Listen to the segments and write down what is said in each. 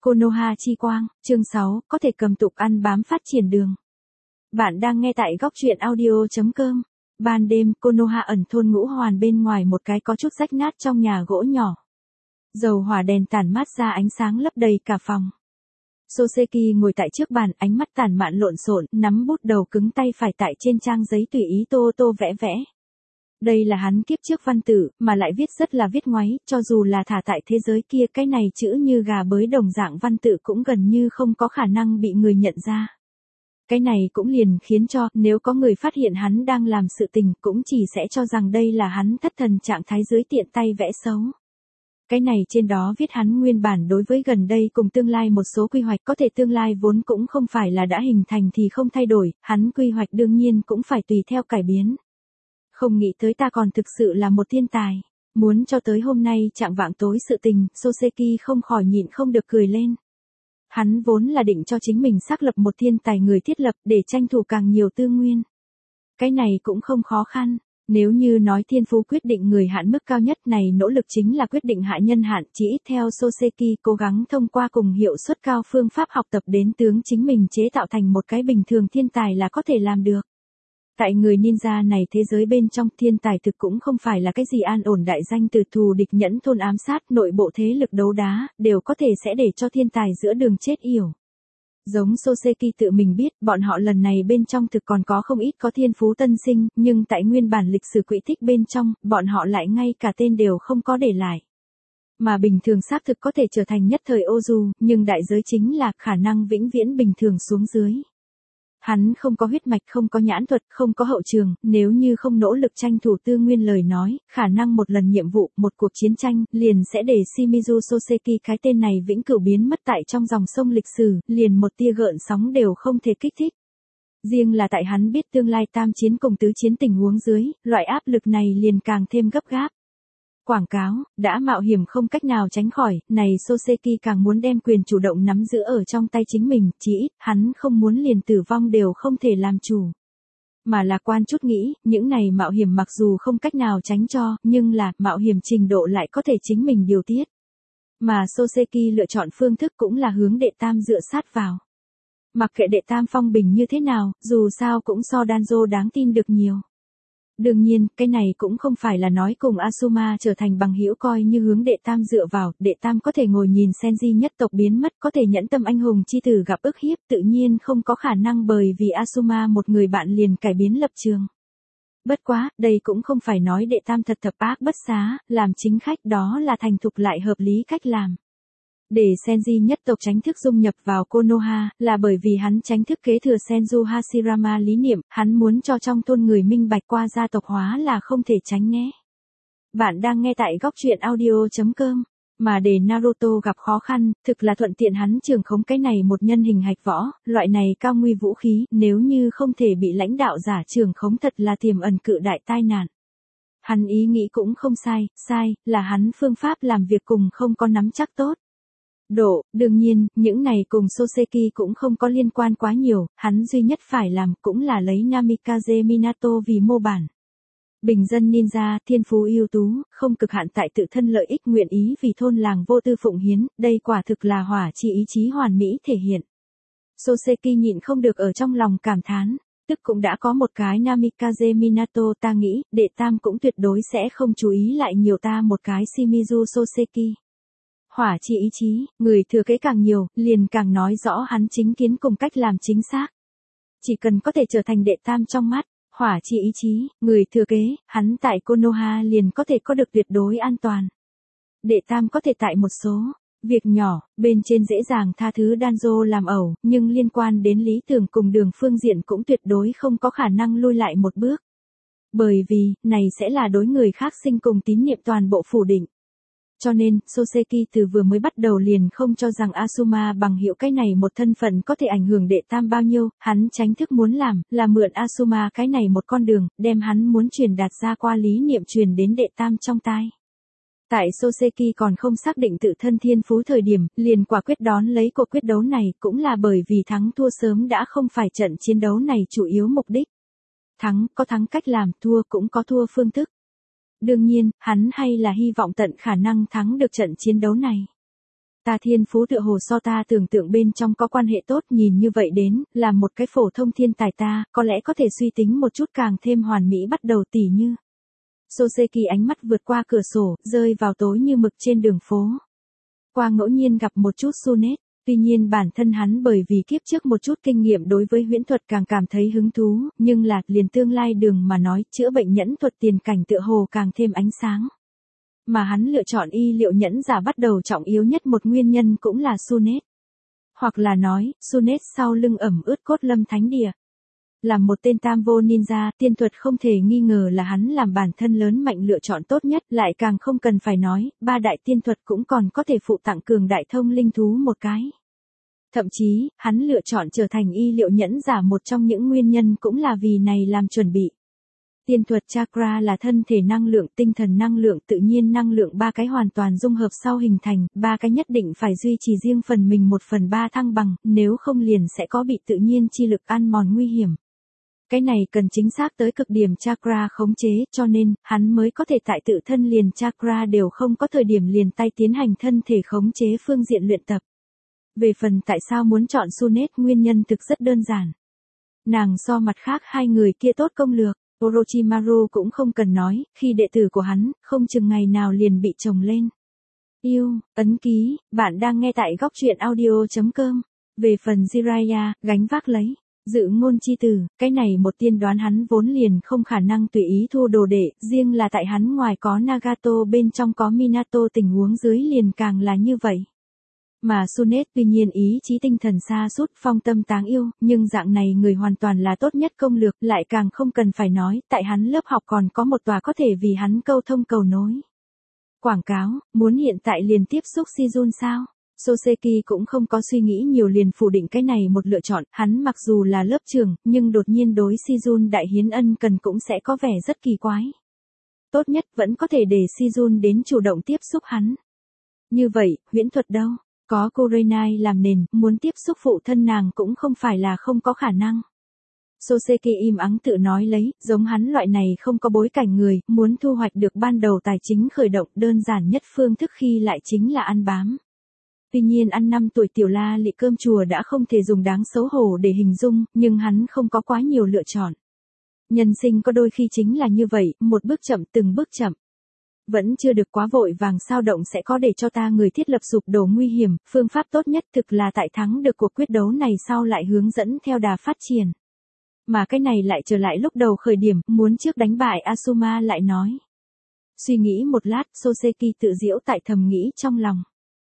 Konoha chi quang, chương 6, có thể cầm tục ăn bám phát triển đường. Bạn đang nghe tại góc truyện audio.com. Ban đêm, Konoha ẩn thôn Ngũ Hoàn bên ngoài một cái có chút rách nát trong nhà gỗ nhỏ. Dầu hỏa đèn tản mát ra ánh sáng lấp đầy cả phòng. Soseki ngồi tại trước bàn, ánh mắt tản mạn lộn xộn, nắm bút đầu cứng tay phải tại trên trang giấy tùy ý tô tô vẽ vẽ. Đây là hắn kiếp trước văn tự, mà lại viết rất là viết ngoáy, cho dù là thả tại thế giới kia cái này chữ như gà bới đồng dạng văn tự cũng gần như không có khả năng bị người nhận ra. Cái này cũng liền khiến cho, nếu có người phát hiện hắn đang làm sự tình, cũng chỉ sẽ cho rằng đây là hắn thất thần trạng thái dưới tiện tay vẽ xấu. Cái này trên đó viết hắn nguyên bản đối với gần đây cùng tương lai một số quy hoạch, có thể tương lai vốn cũng không phải là đã hình thành thì không thay đổi, hắn quy hoạch đương nhiên cũng phải tùy theo cải biến. Không nghĩ tới ta còn thực sự là một thiên tài. Muốn cho tới hôm nay chạng vạng tối sự tình, Soseki không khỏi nhịn không được cười lên. Hắn vốn là định cho chính mình xác lập một thiên tài người thiết lập để tranh thủ càng nhiều tư nguyên. Cái này cũng không khó khăn. Nếu như nói thiên phú quyết định người hạn mức cao nhất này, nỗ lực chính là quyết định hạ nhân hạn, chỉ ít theo Soseki cố gắng thông qua cùng hiệu suất cao phương pháp học tập đến tướng chính mình chế tạo thành một cái bình thường thiên tài là có thể làm được. Tại người ninja này thế giới bên trong, thiên tài thực cũng không phải là cái gì an ổn đại danh từ thù địch nhẫn thôn ám sát, nội bộ thế lực đấu đá, đều có thể sẽ để cho thiên tài giữa đường chết yểu. Giống Soseki tự mình biết, bọn họ lần này bên trong thực còn có không ít có thiên phú tân sinh, nhưng tại nguyên bản lịch sử quỹ tích bên trong, bọn họ lại ngay cả tên đều không có để lại. Mà bình thường xác thực có thể trở thành nhất thời ô dù, nhưng đại giới chính là khả năng vĩnh viễn bình thường xuống dưới. Hắn không có huyết mạch, không có nhãn thuật, không có hậu trường, nếu như không nỗ lực tranh thủ tư nguyên lời nói, khả năng một lần nhiệm vụ, một cuộc chiến tranh, liền sẽ để Shimizu Soseki cái tên này vĩnh cửu biến mất tại trong dòng sông lịch sử, liền một tia gợn sóng đều không thể kích thích. Riêng là tại hắn biết tương lai tam chiến cùng tứ chiến tình huống dưới, loại áp lực này liền càng thêm gấp gáp. Quảng cáo, đã mạo hiểm không cách nào tránh khỏi, này Soseki càng muốn đem quyền chủ động nắm giữ ở trong tay chính mình, chỉ ít, hắn không muốn liền tử vong đều không thể làm chủ. Mà lạc quan chút nghĩ, những này mạo hiểm mặc dù không cách nào tránh cho, nhưng là, mạo hiểm trình độ lại có thể chính mình điều tiết. Mà Soseki lựa chọn phương thức cũng là hướng đệ tam dựa sát vào. Mặc kệ đệ tam phong bình như thế nào, dù sao cũng so Danzo đáng tin được nhiều. Đương nhiên, cái này cũng không phải là nói cùng Asuma trở thành bằng hữu coi như hướng đệ tam dựa vào, đệ tam có thể ngồi nhìn Senji nhất tộc biến mất, có thể nhẫn tâm anh hùng chi tử gặp ức hiếp, tự nhiên không có khả năng bởi vì Asuma một người bạn liền cải biến lập trường. Bất quá, đây cũng không phải nói đệ tam thật thập ác bất xá, làm chính khách đó là thành thục lại hợp lý cách làm. Để Senji nhất tộc tránh thức dung nhập vào Konoha, là bởi vì hắn tránh thức kế thừa Senju Hashirama lý niệm, hắn muốn cho trong thôn người minh bạch qua gia tộc hóa là không thể tránh né. Bạn đang nghe tại góc truyện audio.com, mà để Naruto gặp khó khăn, thực là thuận tiện hắn trường khống cái này một nhân hình hạch võ, loại này cao nguy vũ khí, nếu như không thể bị lãnh đạo giả trường khống thật là tiềm ẩn cự đại tai nạn. Hắn ý nghĩ cũng không sai, là hắn phương pháp làm việc cùng không có nắm chắc tốt. Đương nhiên, những này cùng Soseki cũng không có liên quan quá nhiều, hắn duy nhất phải làm cũng là lấy Namikaze Minato vì mô bản. Bình dân ninja, thiên phú ưu tú, không cực hạn tại tự thân lợi ích nguyện ý vì thôn làng vô tư phụng hiến, đây quả thực là hỏa chi ý chí hoàn mỹ thể hiện. Soseki nhịn không được ở trong lòng cảm thán, tức cũng đã có một cái Namikaze Minato, ta nghĩ, đệ tam cũng tuyệt đối sẽ không chú ý lại nhiều ta một cái Shimizu Soseki. Hỏa chi ý chí, người thừa kế càng nhiều, liền càng nói rõ hắn chính kiến cùng cách làm chính xác. Chỉ cần có thể trở thành đệ tam trong mắt, hỏa chi ý chí, người thừa kế, hắn tại Konoha liền có thể có được tuyệt đối an toàn. Đệ tam có thể tại một số việc nhỏ, bên trên dễ dàng tha thứ Danzo làm ẩu, nhưng liên quan đến lý tưởng cùng đường phương diện cũng tuyệt đối không có khả năng lui lại một bước. Bởi vì, này sẽ là đối người khác sinh cùng tín niệm toàn bộ phủ định. Cho nên, Soseki từ vừa mới bắt đầu liền không cho rằng Asuma bằng hiệu cái này một thân phận có thể ảnh hưởng đệ tam bao nhiêu, hắn tránh thức muốn làm, là mượn Asuma cái này một con đường, đem hắn muốn truyền đạt ra qua lý niệm truyền đến đệ tam trong tai. Tại Soseki còn không xác định tự thân thiên phú thời điểm, liền quả quyết đón lấy cuộc quyết đấu này, cũng là bởi vì thắng thua sớm đã không phải trận chiến đấu này chủ yếu mục đích. Thắng, có thắng cách làm, thua cũng có thua phương thức. Đương nhiên, hắn hay là hy vọng tận khả năng thắng được trận chiến đấu này. Ta thiên phú tựa hồ so ta tưởng tượng bên trong có quan hệ tốt, nhìn như vậy đến, là một cái phổ thông thiên tài ta, có lẽ có thể suy tính một chút càng thêm hoàn mỹ bắt đầu tỉ như. Soseki ánh mắt vượt qua cửa sổ, rơi vào tối như mực trên đường phố. Qua ngẫu nhiên gặp một chút Sunet, tuy nhiên bản thân hắn bởi vì kiếp trước một chút kinh nghiệm đối với huyễn thuật càng cảm thấy hứng thú, nhưng là liền tương lai đường mà nói chữa bệnh nhẫn thuật tiền cảnh tựa hồ càng thêm ánh sáng. Mà hắn lựa chọn y liệu nhẫn giả bắt đầu trọng yếu nhất một nguyên nhân cũng là Sunet. Hoặc là nói, Sunet sau lưng ẩm ướt cốt lâm thánh địa. Làm một tên tam vô ninja, tiên thuật không thể nghi ngờ là hắn làm bản thân lớn mạnh lựa chọn tốt nhất, lại càng không cần phải nói, ba đại tiên thuật cũng còn có thể phụ tặng cường đại thông linh thú một cái. Thậm chí, hắn lựa chọn trở thành y liệu nhẫn giả một trong những nguyên nhân cũng là vì này làm chuẩn bị. Tiên thuật chakra là thân thể năng lượng, tinh thần năng lượng, tự nhiên năng lượng, ba cái hoàn toàn dung hợp sau hình thành, ba cái nhất định phải duy trì riêng phần mình 1/3 thăng bằng, nếu không liền sẽ có bị tự nhiên chi lực ăn mòn nguy hiểm. Cái này cần chính xác tới cực điểm chakra khống chế, cho nên, hắn mới có thể tại tự thân liền chakra đều không có thời điểm liền tay tiến hành thân thể khống chế phương diện luyện tập. Về phần tại sao muốn chọn Sunet, nguyên nhân thực rất đơn giản. Nàng so mặt khác hai người kia tốt công lược. Orochimaru cũng không cần nói, khi đệ tử của hắn, không chừng ngày nào liền bị chồng lên. Yêu, ấn ký, bạn đang nghe tại góc truyện audio.com. Về phần Jiraiya, gánh vác lấy. Dự ngôn chi tử, cái này một tiên đoán hắn vốn liền không khả năng tùy ý thua đồ đệ, riêng là tại hắn ngoài có Nagato bên trong có Minato tình huống dưới liền càng là như vậy. Mà Sunet tuy nhiên ý chí tinh thần sa sút phong tâm táng yêu, nhưng dạng này người hoàn toàn là tốt nhất công lược, lại càng không cần phải nói, tại hắn lớp học còn có một tòa có thể vì hắn câu thông cầu nối. Quảng cáo, muốn hiện tại liền tiếp xúc Shizun sao? Soseki cũng không có suy nghĩ nhiều liền phủ định cái này một lựa chọn, hắn mặc dù là lớp trưởng, nhưng đột nhiên đối Shizun đại hiến ân cần cũng sẽ có vẻ rất kỳ quái. Tốt nhất vẫn có thể để Shizun đến chủ động tiếp xúc hắn. Như vậy, huyễn thuật đâu? Có Kurenai làm nền, muốn tiếp xúc phụ thân nàng cũng không phải là không có khả năng. Soseki im ắng tự nói lấy, giống hắn loại này không có bối cảnh người, muốn thu hoạch được ban đầu tài chính khởi động, đơn giản nhất phương thức khi lại chính là ăn bám. Tuy nhiên ăn 5 tuổi tiểu la lị cơm chùa đã không thể dùng đáng xấu hổ để hình dung, nhưng hắn không có quá nhiều lựa chọn. Nhân sinh có đôi khi chính là như vậy, một bước chậm từng bước chậm. Vẫn chưa được quá vội vàng, sao động sẽ có để cho ta người thiết lập sụp đổ nguy hiểm, phương pháp tốt nhất thực là tại thắng được cuộc quyết đấu này sau lại hướng dẫn theo đà phát triển. Mà cái này lại trở lại lúc đầu khởi điểm, muốn trước đánh bại Asuma lại nói. Suy nghĩ một lát, Soseki tự giễu tại thầm nghĩ trong lòng.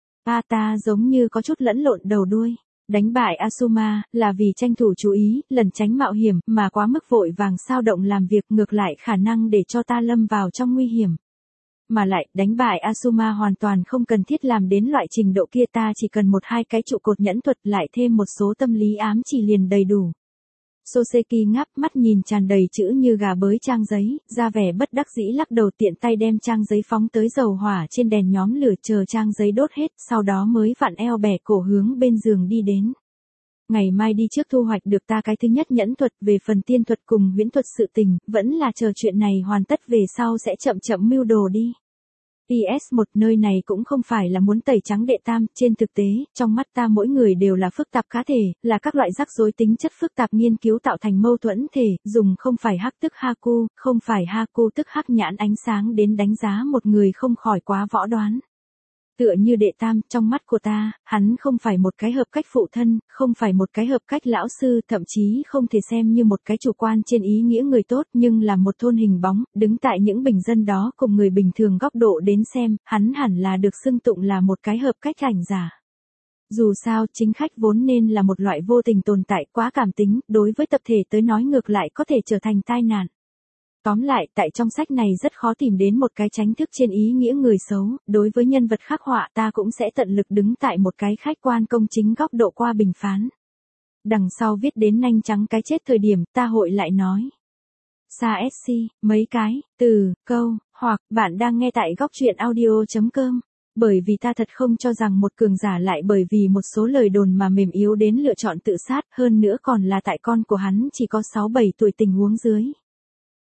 Ta giống như có chút lẫn lộn đầu đuôi. Đánh bại Asuma, là vì tranh thủ chú ý, lần tránh mạo hiểm, mà quá mức vội vàng sao động làm việc ngược lại khả năng để cho ta lâm vào trong nguy hiểm. Mà lại, đánh bại Asuma hoàn toàn không cần thiết làm đến loại trình độ kia, ta chỉ cần 1-2 cái trụ cột nhẫn thuật lại thêm một số tâm lý ám chỉ liền đầy đủ. Soseki ngáp mắt nhìn tràn đầy chữ như gà bới trang giấy, ra vẻ bất đắc dĩ lắc đầu, tiện tay đem trang giấy phóng tới dầu hỏa trên đèn nhóm lửa chờ trang giấy đốt hết, sau đó mới vặn eo bẻ cổ hướng bên giường đi đến. Ngày mai đi trước thu hoạch được ta cái thứ nhất nhẫn thuật, về phần tiên thuật cùng huyễn thuật sự tình, vẫn là chờ chuyện này hoàn tất về sau sẽ chậm chậm mưu đồ đi. PS1 nơi này cũng không phải là muốn tẩy trắng đệ tam, trên thực tế, trong mắt ta mỗi người đều là phức tạp cá thể, là các loại rắc rối tính chất phức tạp nghiên cứu tạo thành mâu thuẫn thể, dùng không phải hắc tức Haku, không phải Haku tức hắc nhãn ánh sáng đến đánh giá một người không khỏi quá võ đoán. Tựa như đệ tam, trong mắt của ta, hắn không phải một cái hợp cách phụ thân, không phải một cái hợp cách lão sư, thậm chí không thể xem như một cái chủ quan trên ý nghĩa người tốt, nhưng là một thôn hình bóng, đứng tại những bình dân đó cùng người bình thường góc độ đến xem, hắn hẳn là được xưng tụng là một cái hợp cách ảnh giả. Dù sao, chính khách vốn nên là một loại vô tình tồn tại, quá cảm tính, đối với tập thể tới nói ngược lại có thể trở thành tai nạn. Tóm lại, tại trong sách này rất khó tìm đến một cái tránh thức trên ý nghĩa người xấu, đối với nhân vật khắc họa ta cũng sẽ tận lực đứng tại một cái khách quan công chính góc độ qua bình phán. Đằng sau viết đến nanh trắng cái chết thời điểm, ta hội lại nói. Sa SC, mấy cái, từ, câu, hoặc, bạn đang nghe tại góc truyện audio.com. Bởi vì ta thật không cho rằng một cường giả lại bởi vì một số lời đồn mà mềm yếu đến lựa chọn tự sát, hơn nữa còn là tại con của hắn chỉ có 6-7 tuổi tình huống dưới.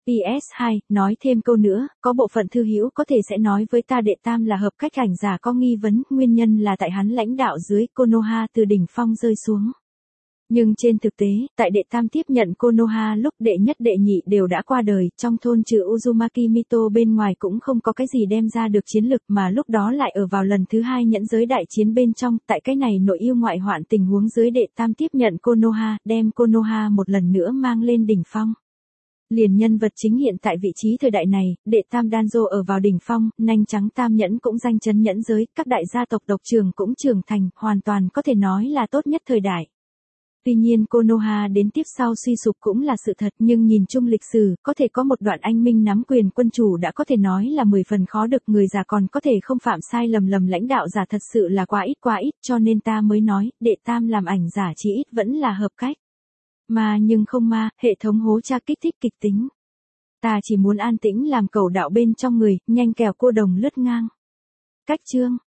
PS2, nói thêm câu nữa, có bộ phận thư hữu có thể sẽ nói với ta đệ tam là hợp cách ảnh giả có nghi vấn, nguyên nhân là tại hắn lãnh đạo dưới Konoha từ đỉnh phong rơi xuống. Nhưng trên thực tế, tại đệ tam tiếp nhận Konoha lúc đệ nhất đệ nhị đều đã qua đời, trong thôn trừ Uzumaki Mito bên ngoài cũng không có cái gì đem ra được chiến lực mà lúc đó lại ở vào lần thứ hai nhẫn giới đại chiến bên trong, tại cái này nội yêu ngoại hoạn tình huống dưới đệ tam tiếp nhận Konoha, đem Konoha một lần nữa mang lên đỉnh phong. Liền nhân vật chính hiện tại vị trí thời đại này, đệ tam Danzo ở vào đỉnh phong, nanh trắng tam nhẫn cũng danh chấn nhẫn giới, các đại gia tộc tộc trưởng cũng trưởng thành, hoàn toàn có thể nói là tốt nhất thời đại. Tuy nhiên Konoha đến tiếp sau suy sụp cũng là sự thật, nhưng nhìn chung lịch sử, có thể có một đoạn anh minh nắm quyền quân chủ đã có thể nói là 10 phần khó được, người già còn có thể không phạm sai lầm lãnh đạo giả thật sự là quá ít, cho nên ta mới nói, đệ tam làm ảnh giả chỉ ít vẫn là hợp cách. Mà nhưng không ma, hệ thống hố tra kích thích kịch tính. Ta chỉ muốn an tĩnh làm cầu đạo bên trong người, nhanh kẻo cô đồng lướt ngang. Cách chương